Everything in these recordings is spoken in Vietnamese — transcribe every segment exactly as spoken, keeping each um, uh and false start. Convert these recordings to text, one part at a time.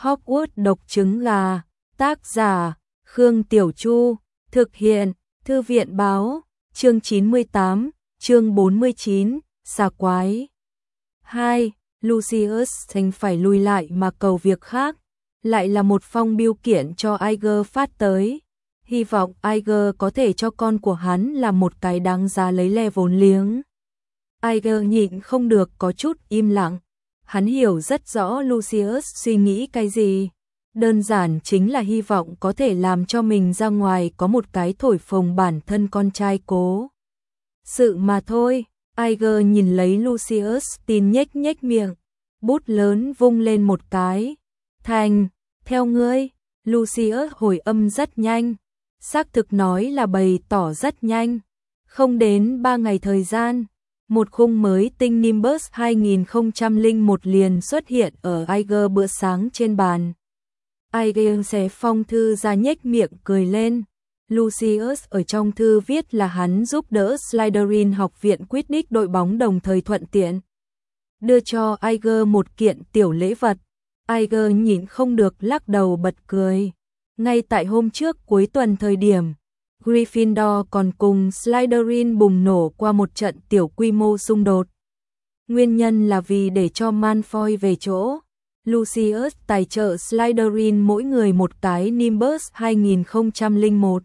Hogwarts độc trứng gà, tác giả, Khương Tiểu Chu, thực hiện, Thư viện báo, chương chín mươi tám, chương bốn mươi chín, xà quái. hai. Lucius thành phải lùi lại mà cầu việc khác, lại là một phong bưu kiện cho Iger phát tới. Hy vọng Iger có thể cho con của hắn là một cái đáng giá lấy le vốn liếng. Iger nhịn không được có chút im lặng. Hắn hiểu rất rõ Lucius suy nghĩ cái gì. Đơn giản chính là hy vọng có thể làm cho mình ra ngoài có một cái thổi phồng bản thân con trai cố sự mà thôi. Iger nhìn lấy Lucius tin nhếch nhếch miệng, bút lớn vung lên một cái. Thành, theo ngươi. Lucius hồi âm rất nhanh, xác thực nói là bày tỏ rất nhanh. Không đến ba ngày thời gian, một khung mới tinh Nimbus hai không không một liền xuất hiện ở Iger bữa sáng trên bàn. Iger xé phong thư ra nhếch miệng cười lên. Lucius ở trong thư viết là hắn giúp đỡ Slytherin học viện Quidditch đội bóng, đồng thời thuận tiện đưa cho Iger một kiện tiểu lễ vật. Iger nhìn không được lắc đầu bật cười. Ngay tại hôm trước cuối tuần thời điểm Gryffindor còn cùng Slytherin bùng nổ qua một trận tiểu quy mô xung đột. Nguyên nhân là vì để cho Malfoy về chỗ, Lucius tài trợ Slytherin mỗi người một cái Nimbus hai không không một.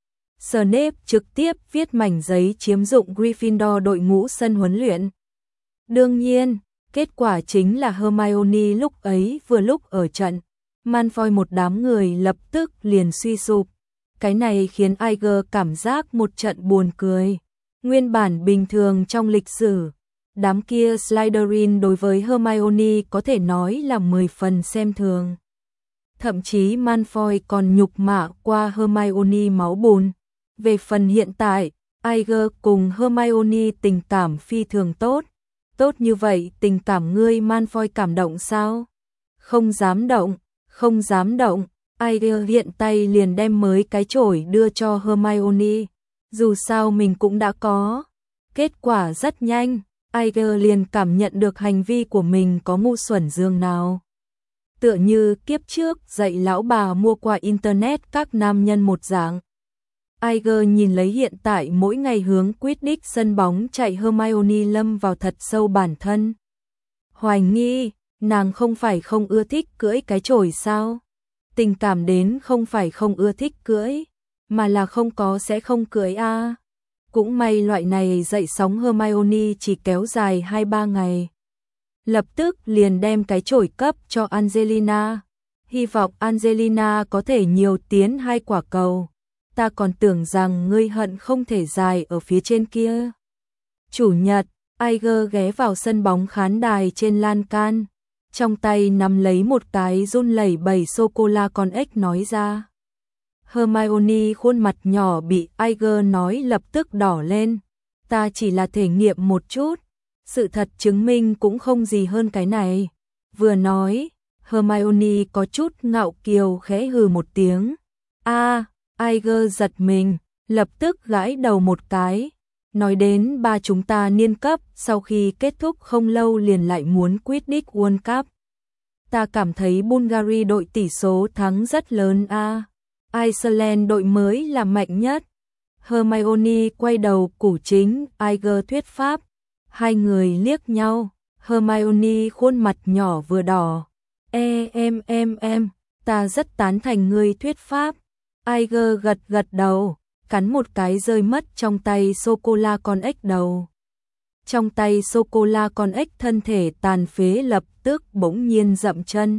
Snape trực tiếp viết mảnh giấy chiếm dụng Gryffindor đội ngũ sân huấn luyện. Đương nhiên, kết quả chính là Hermione lúc ấy vừa lúc ở trận, Malfoy một đám người lập tức liền suy sụp. Cái này khiến Iger cảm giác một trận buồn cười. Nguyên bản bình thường trong lịch sử, đám kia Slytherin đối với Hermione có thể nói là mười phần xem thường. Thậm chí Malfoy còn nhục mạ qua Hermione máu bùn. Về phần hiện tại, Iger cùng Hermione tình cảm phi thường tốt. Tốt như vậy tình cảm ngươi Malfoy cảm động sao? Không dám động, không dám động. Iger hiện tay liền đem mới cái chổi đưa cho Hermione. Dù sao mình cũng đã có. Kết quả rất nhanh, Iger liền cảm nhận được hành vi của mình có ngu xuẩn dường nào. Tựa như kiếp trước dạy lão bà mua qua internet các nam nhân một dạng. Iger nhìn lấy hiện tại mỗi ngày hướng Quidditch sân bóng chạy Hermione lâm vào thật sâu bản thân. Hoài nghi, nàng không phải không ưa thích cưỡi cái chổi sao? Tình cảm đến không phải không ưa thích cưỡi, mà là không có sẽ không cưỡi a. À. Cũng may loại này dậy sóng Hermione chỉ kéo dài hai ba ngày. Lập tức liền đem cái chổi cấp cho Angelina. Hy vọng Angelina có thể nhiều tiến hai quả cầu. Ta còn tưởng rằng ngươi hận không thể dài ở phía trên kia. Chủ nhật, Iger ghé vào sân bóng khán đài trên lan can. Trong tay nắm lấy một cái run lẩy bẩy sô-cô-la con ếch nói ra. Hermione khuôn mặt nhỏ bị Iger nói lập tức đỏ lên. Ta chỉ là thể nghiệm một chút. Sự thật chứng minh cũng không gì hơn cái này. Vừa nói, Hermione có chút ngạo kiều khẽ hừ một tiếng. A, à, Iger giật mình, lập tức gãi đầu một cái. Nói đến ba chúng ta niên cấp sau khi kết thúc không lâu liền lại muốn Quidditch World Cup. Ta cảm thấy Bulgaria đội tỷ số thắng rất lớn a. À. Iceland đội mới là mạnh nhất. Hermione quay đầu củ chính, Iger thuyết pháp. Hai người liếc nhau, Hermione khuôn mặt nhỏ vừa đỏ. E em em em, ta rất tán thành ngươi thuyết pháp. Iger gật gật đầu, cắn một cái rơi mất trong tay sô-cô-la con ếch đầu. Trong tay sô-cô-la con ếch thân thể tàn phế lập tức bỗng nhiên dậm chân.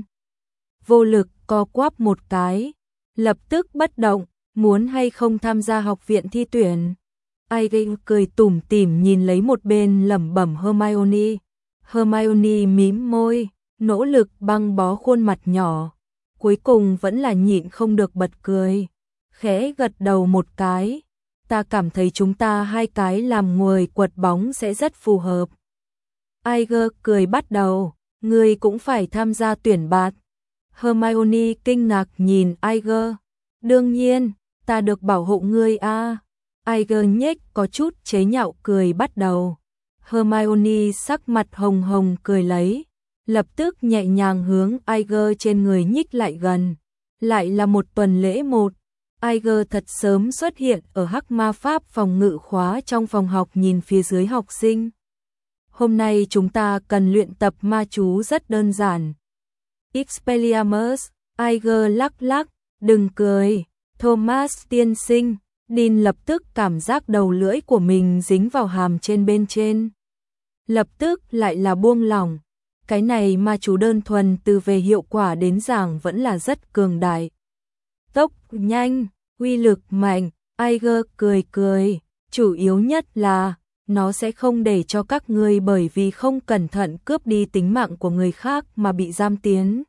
Vô lực co quắp một cái, lập tức bất động, muốn hay không tham gia học viện thi tuyển. Iger cười tủm tỉm nhìn lấy một bên lẩm bẩm Hermione. Hermione mím môi, nỗ lực băng bó khuôn mặt nhỏ. Cuối cùng vẫn là nhịn không được bật cười. Khẽ gật đầu một cái. Ta cảm thấy chúng ta hai cái làm người quật bóng sẽ rất phù hợp. Iger cười bắt đầu. Ngươi cũng phải tham gia tuyển bạt. Hermione kinh ngạc nhìn Iger. Đương nhiên, ta được bảo hộ ngươi a. À. Iger nhếch có chút chế nhạo cười bắt đầu. Hermione sắc mặt hồng hồng cười lấy. lập tức nhẹ nhàng hướng Aiger trên người nhích lại gần. Lại là một tuần lễ một. Aiger thật sớm xuất hiện ở hắc ma pháp phòng ngự khóa trong phòng học nhìn phía dưới học sinh. Hôm nay chúng ta cần luyện tập ma chú rất đơn giản. Expelliarmus, Aiger lắc lắc, đừng cười, Thomas tiên sinh. Dean lập tức cảm giác đầu lưỡi của mình dính vào hàm trên bên trên. Lập tức lại là buông lỏng. Cái này ma chú đơn thuần từ về hiệu quả đến giảng vẫn là rất cường đại. Tốc nhanh, uy lực mạnh, Aiger cười cười, chủ yếu nhất là nó sẽ không để cho các ngươi bởi vì không cẩn thận cướp đi tính mạng của người khác mà bị giam tiến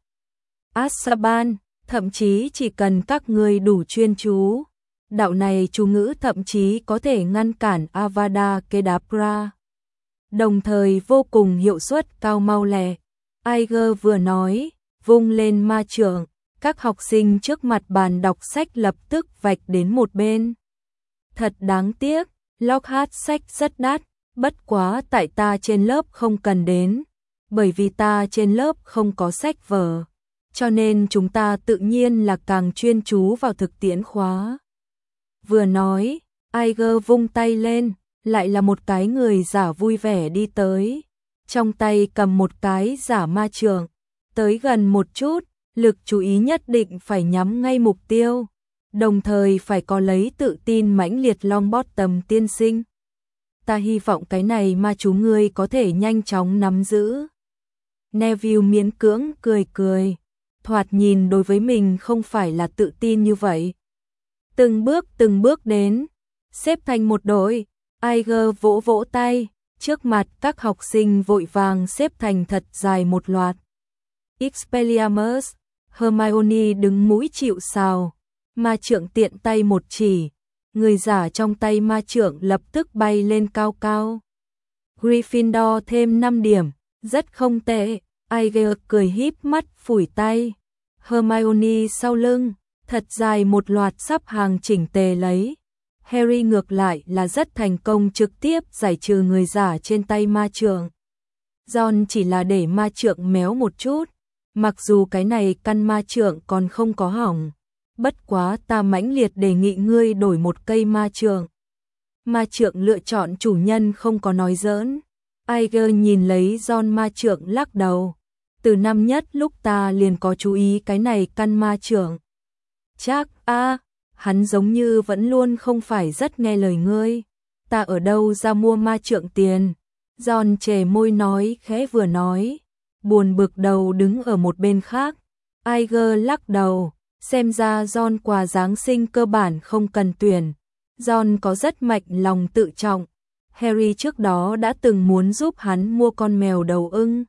Azkaban, thậm chí chỉ cần các ngươi đủ chuyên chú. Đạo này chú ngữ thậm chí có thể ngăn cản Avada Kedavra. Đồng thời vô cùng hiệu suất cao mau lẹ. Aiger vừa nói, vung lên ma trượng, các học sinh trước mặt bàn đọc sách lập tức vạch đến một bên. Thật đáng tiếc, Lockhart sách rất đắt, bất quá tại ta trên lớp không cần đến, bởi vì ta trên lớp không có sách vở, cho nên chúng ta tự nhiên là càng chuyên chú vào thực tiễn khóa. Vừa nói, Aiger vung tay lên, lại là một cái người giả vui vẻ đi tới, trong tay cầm một cái giả ma trượng, tới gần một chút, lực chú ý nhất định phải nhắm ngay mục tiêu, đồng thời phải có lấy tự tin mãnh liệt Longbottom tiên sinh. Ta hy vọng cái này ma chú ngươi có thể nhanh chóng nắm giữ. Neville miễn cưỡng cười cười, thoạt nhìn đối với mình không phải là tự tin như vậy. Từng bước từng bước đến, xếp thành một đội, Aiger vỗ vỗ tay, trước mặt các học sinh vội vàng xếp thành thật dài một loạt. Expelliarmus, Hermione đứng mũi chịu sào, ma trượng tiện tay một chỉ, người giả trong tay ma trượng lập tức bay lên cao cao. Gryffindor thêm năm điểm, rất không tệ, Aiger cười híp mắt phủi tay. Hermione sau lưng, thật dài một loạt sắp hàng chỉnh tề lấy. Harry ngược lại là rất thành công trực tiếp giải trừ người giả trên tay ma trượng. Ron chỉ là để ma trượng méo một chút, mặc dù cái này căn ma trượng còn không có hỏng. Bất quá ta mãnh liệt đề nghị ngươi đổi một cây ma trượng. Ma trượng lựa chọn chủ nhân không có nói giỡn. Aiger nhìn lấy Ron ma trượng lắc đầu. Từ năm nhất lúc ta liền có chú ý cái này căn ma trượng. Chắc a à, hắn giống như vẫn luôn không phải rất nghe lời ngươi. Ta ở đâu ra mua ma trượng tiền? Ron chề môi nói khẽ vừa nói. Buồn bực đầu đứng ở một bên khác. Aiger lắc đầu. Xem ra Ron quà Giáng sinh cơ bản không cần tuyển. Ron có rất mạnh lòng tự trọng. Harry trước đó đã từng muốn giúp hắn mua con mèo đầu ưng.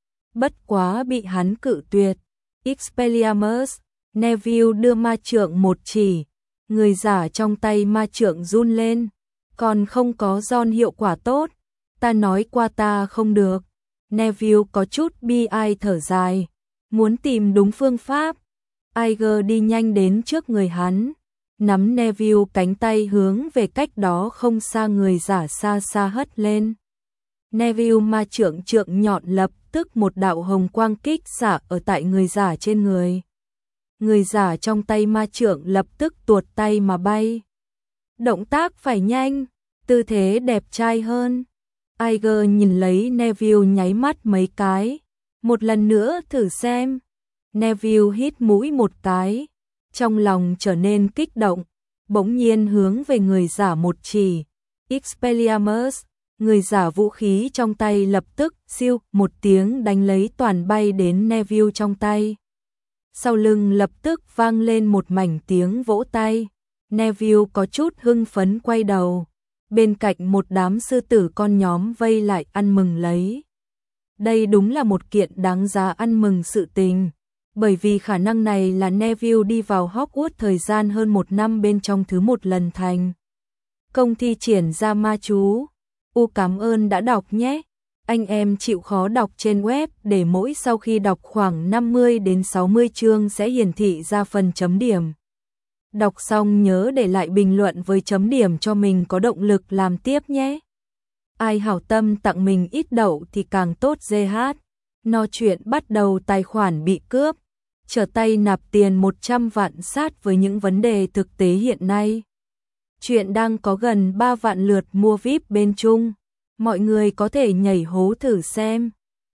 Bất quá bị hắn cự tuyệt. Expelliarmus, Neville đưa ma trượng một chỉ. Người giả trong tay ma trượng run lên. Còn không có Ron hiệu quả tốt. Ta nói qua ta không được. Neville có chút bi ai thở dài. Muốn tìm đúng phương pháp. Aiger đi nhanh đến trước người hắn. Nắm Neville cánh tay hướng về cách đó không xa người giả xa xa hất lên. Neville ma trượng trượng nhọn lập tức một đạo hồng quang kích xạ ở tại người giả trên người. Người giả trong tay ma trượng lập tức tuột tay mà bay. Động tác phải nhanh, tư thế đẹp trai hơn. Aiger nhìn lấy Neville nháy mắt mấy cái. Một lần nữa thử xem. Neville hít mũi một cái. Trong lòng trở nên kích động. Bỗng nhiên hướng về người giả một chỉ. Expelliarmus. Người giả vũ khí trong tay lập tức siêu một tiếng đánh lấy toàn bay đến Neville trong tay. Sau lưng lập tức vang lên một mảnh tiếng vỗ tay. Neville có chút hưng phấn quay đầu. Bên cạnh một đám sư tử con nhóm vây lại ăn mừng lấy. Đây đúng là một kiện đáng giá ăn mừng sự tình. Bởi vì khả năng này là Neville đi vào Hogwarts thời gian hơn một năm bên trong thứ một lần thành công thi triển ra ma chú. U cảm ơn đã đọc nhé. Anh em chịu khó đọc trên web để mỗi sau khi đọc khoảng năm mươi đến sáu mươi chương sẽ hiển thị ra phần chấm điểm. Đọc xong nhớ để lại bình luận với chấm điểm cho mình có động lực làm tiếp nhé. Ai hảo tâm tặng mình ít đậu thì càng tốt giê hát. No chuyện bắt đầu tài khoản bị cướp, trở tay nạp tiền một trăm vạn sát với những vấn đề thực tế hiện nay. Chuyện đang có gần ba vạn lượt mua vi ai pi bên Trung. Mọi người có thể nhảy hố thử xem.